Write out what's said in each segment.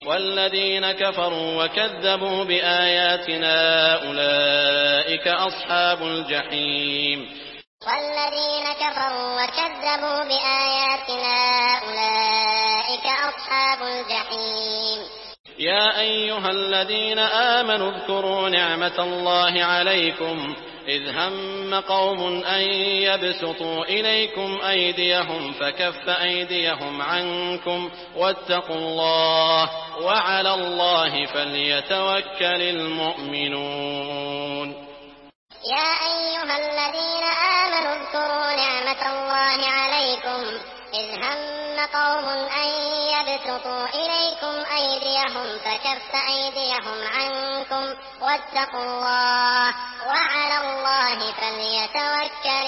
والذين كفروا وكذبوا بآياتنا أولئك أصحاب الجحيم والذين كفروا وكذبوا بآياتنا أولئك أصحاب الجحيم يا أيها الذين آمنوا اذكروا نعمة الله عليكم إذ هم قوم أن يبسطوا إليكم أيديهم فكف أيديهم عنكم واتقوا الله وعلى الله فليتوكل المؤمنون يا أيها الذين آمنوا اذكروا نعمة الله عليكم إذ هم قوم أن يبسطوا إليكم أيديهم فكف أيديهم عنكم واتقوا الله وعلى الله فليتوكل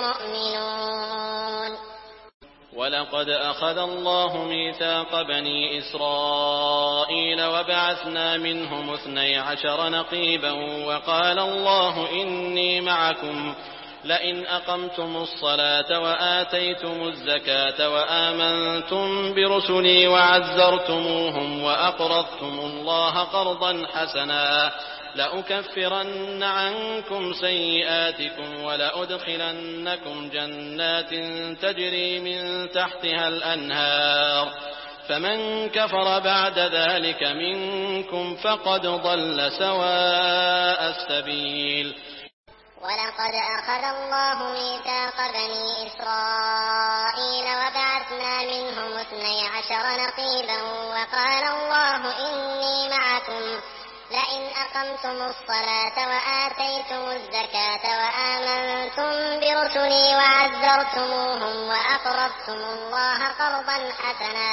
المؤمنون ولقد أخذ الله ميثاق بني إسرائيل وبعثنا منهم 12 نقيبا وقال الله إني معكم لئن أقمتم الصلاة وآتيتم الزكاة وآمنتم برسلي وعزرتموهم وأقرضتم الله قرضا حسنا لأكفرن عنكم سيئاتكم ولأدخلنكم جنات تجري من تحتها الأنهار فمن كفر بعد ذلك منكم فقد ضل سواء السبيل ولقد أخذ الله ميثاق بني إسرائيل وبعثنا منهم 12 نقيبا وقال الله إني معكم لئن أقمتم الصلاة وآتيتم الزكاة وآمنتم برسلي وعزرتموهم وأقرضتم الله قرضا حسنا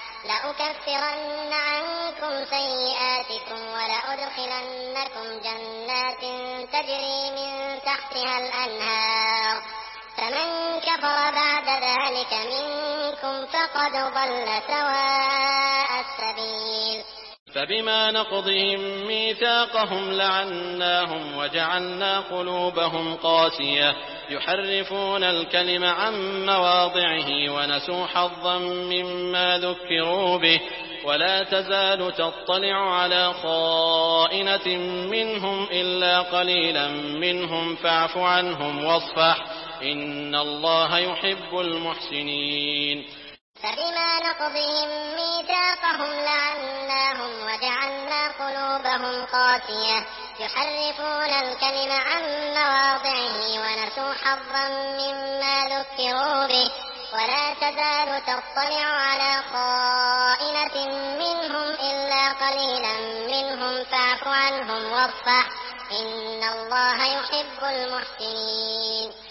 لأكفرن عنكم سيئاتكم ولأدخلنكم جنات تجري من تحتها الأنهار فمن كفر بعد ذلك منكم فقد ضل سواء السبيل فبما نقضهم ميثاقهم لعناهم وجعلنا قلوبهم قاسية يحرفون الكلم عن مواضعه ونسوا حظا مما ذكروا به ولا تزال تطلع على خائنة منهم إلا قليلا منهم فاعف عنهم واصفح إن الله يحب المحسنين فبما نقضهم ميثاقهم لعناهم وجعلنا قلوبهم قاسية يحرفون الكلم عن مواضعه ونسوا حظا مما ذكروا به ولا تزال تطلع على خائنة منهم إلا قليلا منهم فاعف عنهم واصفح إن الله يحب المحسنين